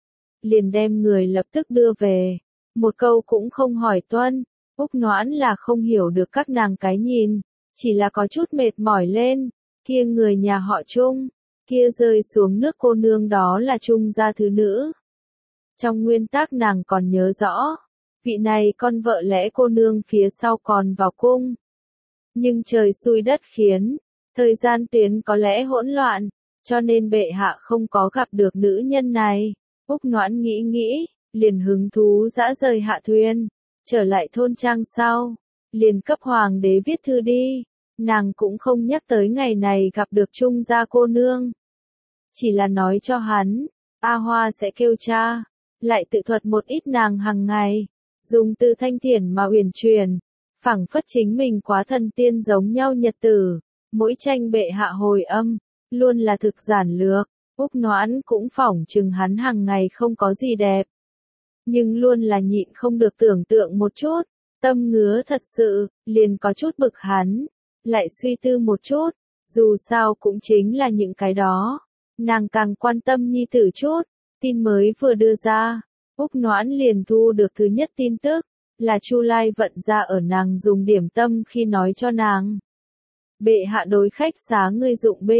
Liền đem người lập tức đưa về, một câu cũng không hỏi tuân, Úc Noãn là không hiểu được các nàng cái nhìn, chỉ là có chút mệt mỏi lên, kia người nhà họ Trung, kia rơi xuống nước cô nương đó là Trung gia thứ nữ. Trong nguyên tắc nàng còn nhớ rõ, vị này con vợ lẽ cô nương phía sau còn vào cung. Nhưng trời xui đất khiến, thời gian tuyến có lẽ hỗn loạn, cho nên bệ hạ không có gặp được nữ nhân này. Úc Noãn nghĩ, liền hứng thú dã rời hạ thuyền, trở lại thôn trang sau, liền cấp hoàng đế viết thư đi, nàng cũng không nhắc tới ngày này gặp được Trung gia cô nương. Chỉ là nói cho hắn, A Hoa sẽ kêu cha, lại tự thuật một ít nàng hàng ngày, dùng từ thanh thiện mà uyển chuyển, phảng phất chính mình quá thần tiên giống nhau nhật tử, mỗi tranh bệ hạ hồi âm, luôn là thực giản lược. Úc Noãn cũng phỏng chừng hắn hàng ngày không có gì đẹp. Nhưng luôn là nhịn không được tưởng tượng một chút, tâm ngứa thật sự, liền có chút bực hắn, lại suy tư một chút, dù sao cũng chính là những cái đó. Nàng càng quan tâm nhi tử chút, tin mới vừa đưa ra, Úc Noãn liền thu được thứ nhất tin tức, là Chu Lai vận ra ở nàng dùng điểm tâm khi nói cho nàng. Bệ hạ đối khách xá ngươi dụng binh,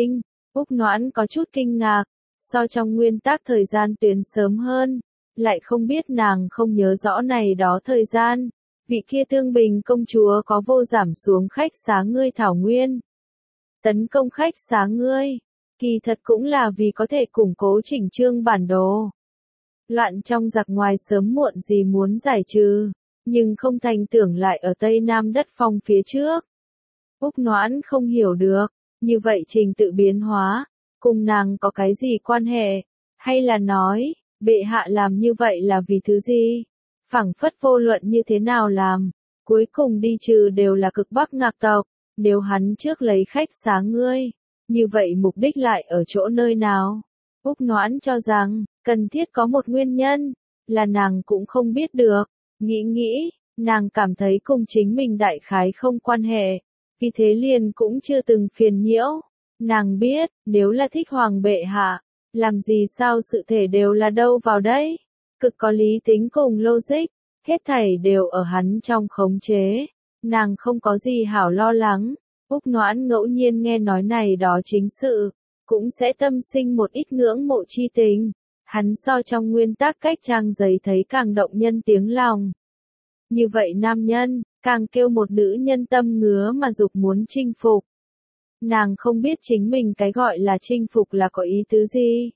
Úc Noãn có chút kinh ngạc, so trong nguyên tắc thời gian tuyến sớm hơn, lại không biết nàng không nhớ rõ này đó thời gian. Vị kia Thương Bình công chúa có vô giảm xuống khách xá ngươi Thảo Nguyên. Tấn công khách xá ngươi, kỳ thật cũng là vì có thể củng cố chỉnh chương bản đồ. Loạn trong giặc ngoài sớm muộn gì muốn giải trừ, nhưng không thành tưởng lại ở Tây Nam đất phong phía trước. Úc Noãn không hiểu được, như vậy trình tự biến hóa, cùng nàng có cái gì quan hệ, hay là nói, bệ hạ làm như vậy là vì thứ gì? Phảng phất vô luận như thế nào làm, cuối cùng đi trừ đều là cực Bắc Ngạc tộc, nếu hắn trước lấy khách xá ngươi, như vậy mục đích lại ở chỗ nơi nào? Úc Noãn cho rằng, cần thiết có một nguyên nhân, là nàng cũng không biết được, nghĩ, nàng cảm thấy cùng chính mình đại khái không quan hệ, vì thế liền cũng chưa từng phiền nhiễu. Nàng biết, nếu là thích hoàng bệ hạ, làm gì sao sự thể đều là đâu vào đấy, cực có lý tính cùng logic, hết thảy đều ở hắn trong khống chế, nàng không có gì hảo lo lắng. Úc Noãn ngẫu nhiên nghe nói này đó chính sự, cũng sẽ tâm sinh một ít ngưỡng mộ chi tình, hắn so trong nguyên tắc cách trang giấy thấy càng động nhân tiếng lòng. Như vậy nam nhân, càng kêu một nữ nhân tâm ngứa mà dục muốn chinh phục. Nàng không biết chính mình cái gọi là chinh phục là có ý tứ gì.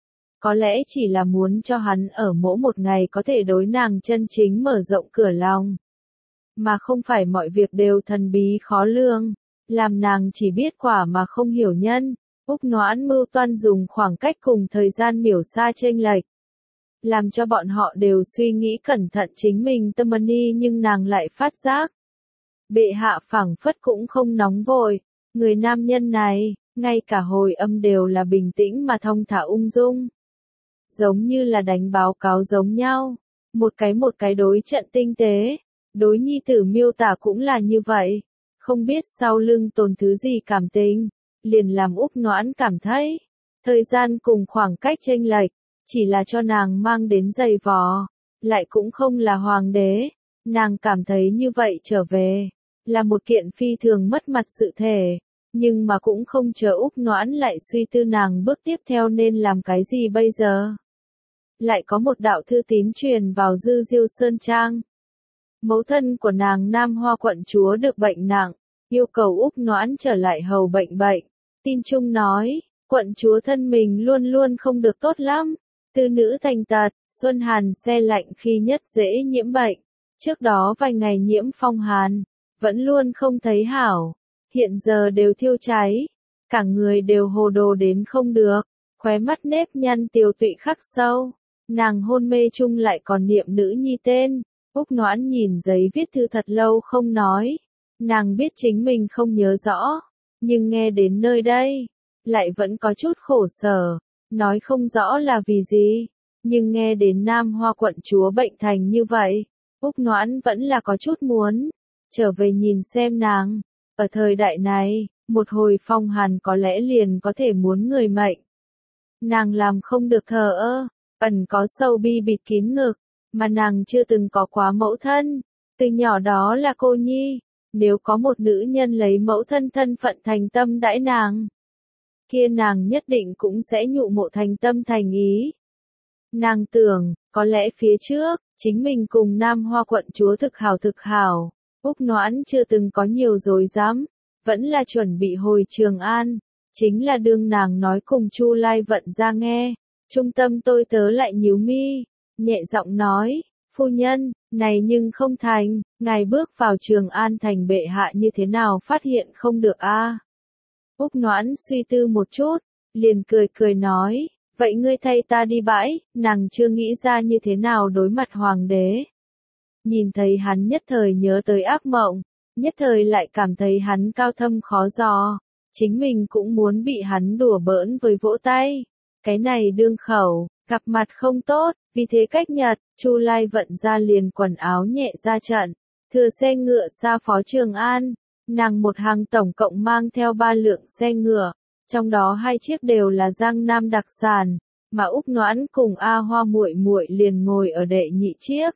Có lẽ chỉ là muốn cho hắn ở mỗi một ngày có thể đối nàng chân chính mở rộng cửa lòng. Mà không phải mọi việc đều thần bí khó lường, làm nàng chỉ biết quả mà không hiểu nhân. Úc Noãn mưu toan dùng khoảng cách cùng thời gian miểu xa chênh lệch, làm cho bọn họ đều suy nghĩ cẩn thận chính mình tâm ni, nhưng nàng lại phát giác. Bệ hạ phảng phất cũng không nóng vội, người nam nhân này, ngay cả hồi âm đều là bình tĩnh mà thong thả ung dung. Giống như là đánh báo cáo giống nhau, một cái đối trận tinh tế, đối nhi tử miêu tả cũng là như vậy, không biết sau lưng tồn thứ gì cảm tình, liền làm Úc Noãn cảm thấy, thời gian cùng khoảng cách chênh lệch, chỉ là cho nàng mang đến giày vò, lại cũng không là hoàng đế, nàng cảm thấy như vậy trở về, là một kiện phi thường mất mặt sự thể, nhưng mà cũng không chờ Úc Noãn lại suy tư nàng bước tiếp theo nên làm cái gì bây giờ. Lại có một đạo thư tín truyền vào Dư Diêu Sơn Trang. Mẫu thân của nàng Nam Hoa quận chúa được bệnh nặng, yêu cầu Úc Noãn trở lại hầu bệnh. Tin chung nói, quận chúa thân mình luôn luôn không được tốt lắm, tư nữ thành tật, xuân hàn se lạnh khi nhất dễ nhiễm bệnh. Trước đó vài ngày nhiễm phong hàn, vẫn luôn không thấy hảo, hiện giờ đều thiêu cháy, cả người đều hồ đồ đến không được, khóe mắt nếp nhăn tiều tụy khắc sâu. Nàng hôn mê chung lại còn niệm nữ nhi tên. Úc Noãn nhìn giấy viết thư thật lâu không nói. Nàng biết chính mình không nhớ rõ, nhưng nghe đến nơi đây, lại vẫn có chút khổ sở, nói không rõ là vì gì, nhưng nghe đến Nam Hoa quận chúa bệnh thành như vậy, Úc Noãn vẫn là có chút muốn trở về nhìn xem nàng. Ở thời đại này, một hồi phong hàn có lẽ liền có thể muốn người mệnh. Nàng làm không được thờ ơ, ẩn có sâu bi bịt kín ngực, mà nàng chưa từng có quá mẫu thân, từ nhỏ đó là cô nhi, nếu có một nữ nhân lấy mẫu thân thân phận thành tâm đãi nàng, kia nàng nhất định cũng sẽ nhụ mộ thành tâm thành ý. Nàng tưởng, có lẽ phía trước, chính mình cùng Nam Hoa quận chúa thực hảo, Úc Noãn chưa từng có nhiều dối dám, vẫn là chuẩn bị hồi Trường An, chính là đương nàng nói cùng Chu Lai Vận ra nghe. Trung tâm tôi tớ lại nhíu mi, nhẹ giọng nói, phu nhân, này nhưng không thành, ngài bước vào Trường An thành bệ hạ như thế nào phát hiện không được a? Úc Noãn suy tư một chút, liền cười nói, vậy ngươi thay ta đi bãi, nàng chưa nghĩ ra như thế nào đối mặt hoàng đế. Nhìn thấy hắn nhất thời nhớ tới ác mộng, nhất thời lại cảm thấy hắn cao thâm khó dò, chính mình cũng muốn bị hắn đùa bỡn với vỗ tay. Cái này đương khẩu, gặp mặt không tốt, vì thế cách nhật, Chu Lai Vận ra liền quần áo nhẹ ra trận, thừa xe ngựa xa phó Trường An, nàng một hàng tổng cộng mang theo 3 lượng xe ngựa, trong đó 2 chiếc đều là Giang Nam đặc sản, mà Úc Noãn cùng A Hoa muội muội liền ngồi ở đệ nhị chiếc.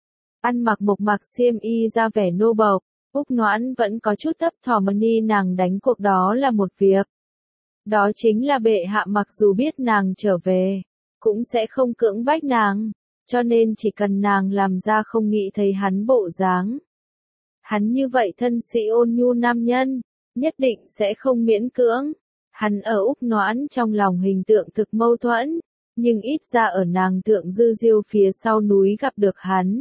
Ăn mặc mộc mạc xiêm y ra vẻ nô bộc, Úc Noãn vẫn có chút thấp thỏm, ni nàng đánh cuộc đó là một việc. Đó chính là bệ hạ mặc dù biết nàng trở về, cũng sẽ không cưỡng bách nàng, cho nên chỉ cần nàng làm ra không nghĩ thấy hắn bộ dáng. Hắn như vậy thân sĩ ôn nhu nam nhân, nhất định sẽ không miễn cưỡng. Hắn ở Úc Noãn trong lòng hình tượng thực mâu thuẫn, nhưng ít ra ở nàng Thượng Dư Diêu phía sau núi gặp được hắn.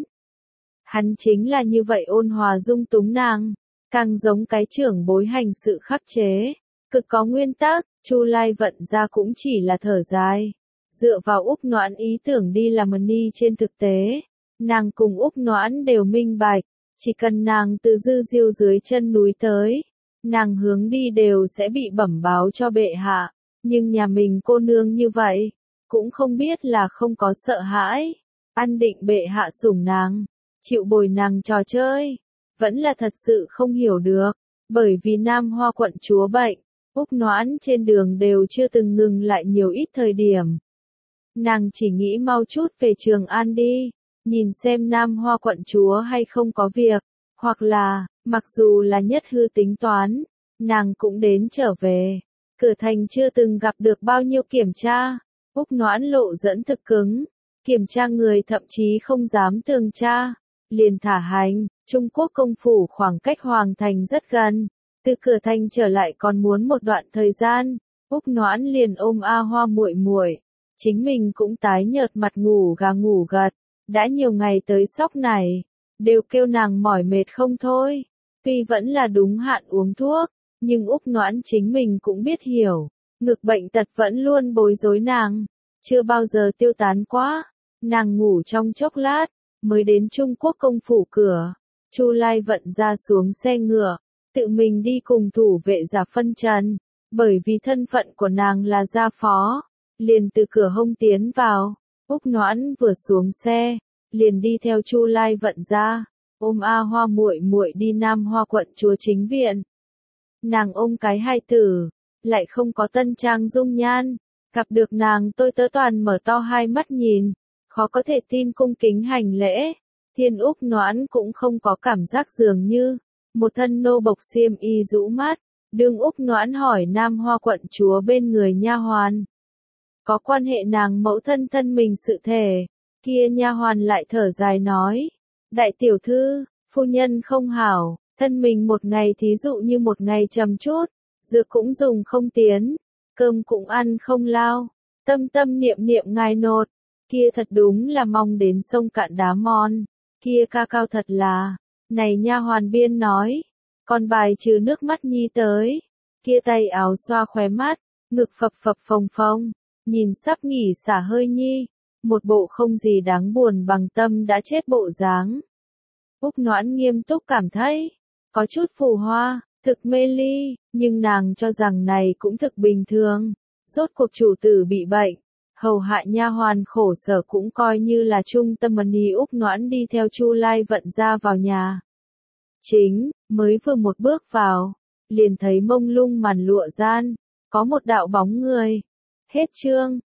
Hắn chính là như vậy ôn hòa dung túng nàng, càng giống cái trưởng bối hành sự khắc chế, cực có nguyên tắc. Chu Lai Vận Gia cũng chỉ là thở dài, dựa vào Úc Noãn ý tưởng đi làm ni trên thực tế, nàng cùng Úc Noãn đều minh bạch, chỉ cần nàng từ Dư Diêu dưới chân núi tới, nàng hướng đi đều sẽ bị bẩm báo cho bệ hạ, nhưng nhà mình cô nương như vậy, cũng không biết là không có sợ hãi, ăn định bệ hạ sủng nàng, chịu bồi nàng trò chơi, vẫn là thật sự không hiểu được, bởi vì Nam Hoa quận chúa bệnh, Úc Noãn trên đường đều chưa từng ngừng lại nhiều ít thời điểm. Nàng chỉ nghĩ mau chút về Trường An đi, nhìn xem Nam Hoa quận chúa hay không có việc, hoặc là, mặc dù là nhất hư tính toán, nàng cũng đến trở về. Cửa thành chưa từng gặp được bao nhiêu kiểm tra, Úc Noãn lộ dẫn thực cứng, kiểm tra người thậm chí không dám tường tra, liền thả hành. Trung Quốc công phủ khoảng cách Hoàng thành rất gần, từ cửa thành trở lại còn muốn một đoạn thời gian, Úc Noãn liền ôm A Hoa muội muội, chính mình cũng tái nhợt mặt ngủ gà ngủ gật, đã nhiều ngày tới sóc này, đều kêu nàng mỏi mệt không thôi, tuy vẫn là đúng hạn uống thuốc, nhưng Úc Noãn chính mình cũng biết hiểu, ngực bệnh tật vẫn luôn bối rối nàng, chưa bao giờ tiêu tán quá, nàng ngủ trong chốc lát, mới đến Trung Quốc công phủ cửa. Chu Lai Vận Gia xuống xe ngựa, tự mình đi cùng thủ vệ giả phân trần, bởi vì thân phận của nàng là gia phó, liền từ cửa hông tiến vào. Úc Noãn vừa xuống xe, liền đi theo Chu Lai Vận Gia, ôm A Hoa muội muội đi Nam Hoa quận chúa chính viện. Nàng ôm cái hai tử, lại không có tân trang dung nhan, gặp được nàng tôi tớ toàn mở to hai mắt nhìn, khó có thể tin cung kính hành lễ. Thiên Úc Noãn cũng không có cảm giác dường như, một thân nô bộc xiêm y rũ mắt, đương Úc Noãn hỏi Nam Hoa quận chúa bên người nha hoàn. Có quan hệ nàng mẫu thân thân mình sự thể, kia nha hoàn lại thở dài nói, đại tiểu thư, phu nhân không hảo, thân mình một ngày thí dụ như một ngày trầm chút, dược cũng dùng không tiến, cơm cũng ăn không lao, tâm tâm niệm niệm ngài nột, kia thật đúng là mong đến sông cạn đá mòn. Kia ca cao thật là, này nha hoàn biên nói, còn bài trừ nước mắt nhi tới, kia tay áo xoa khóe mắt, ngực phập phập phồng phồng, nhìn sắp nghỉ xả hơi nhi, một bộ không gì đáng buồn bằng tâm đã chết bộ dáng. Úc Noãn nghiêm túc cảm thấy, có chút phù hoa, thực mê ly, nhưng nàng cho rằng này cũng thực bình thường, rốt cuộc chủ tử bị bệnh. Hầu hạ nha hoàn khổ sở cũng coi như là trung tâm mani. Úc Noãn đi theo Chu Lai Vận Gia vào nhà. Chính, mới vừa một bước vào, liền thấy mông lung màn lụa gian, có một đạo bóng người. Hết chương.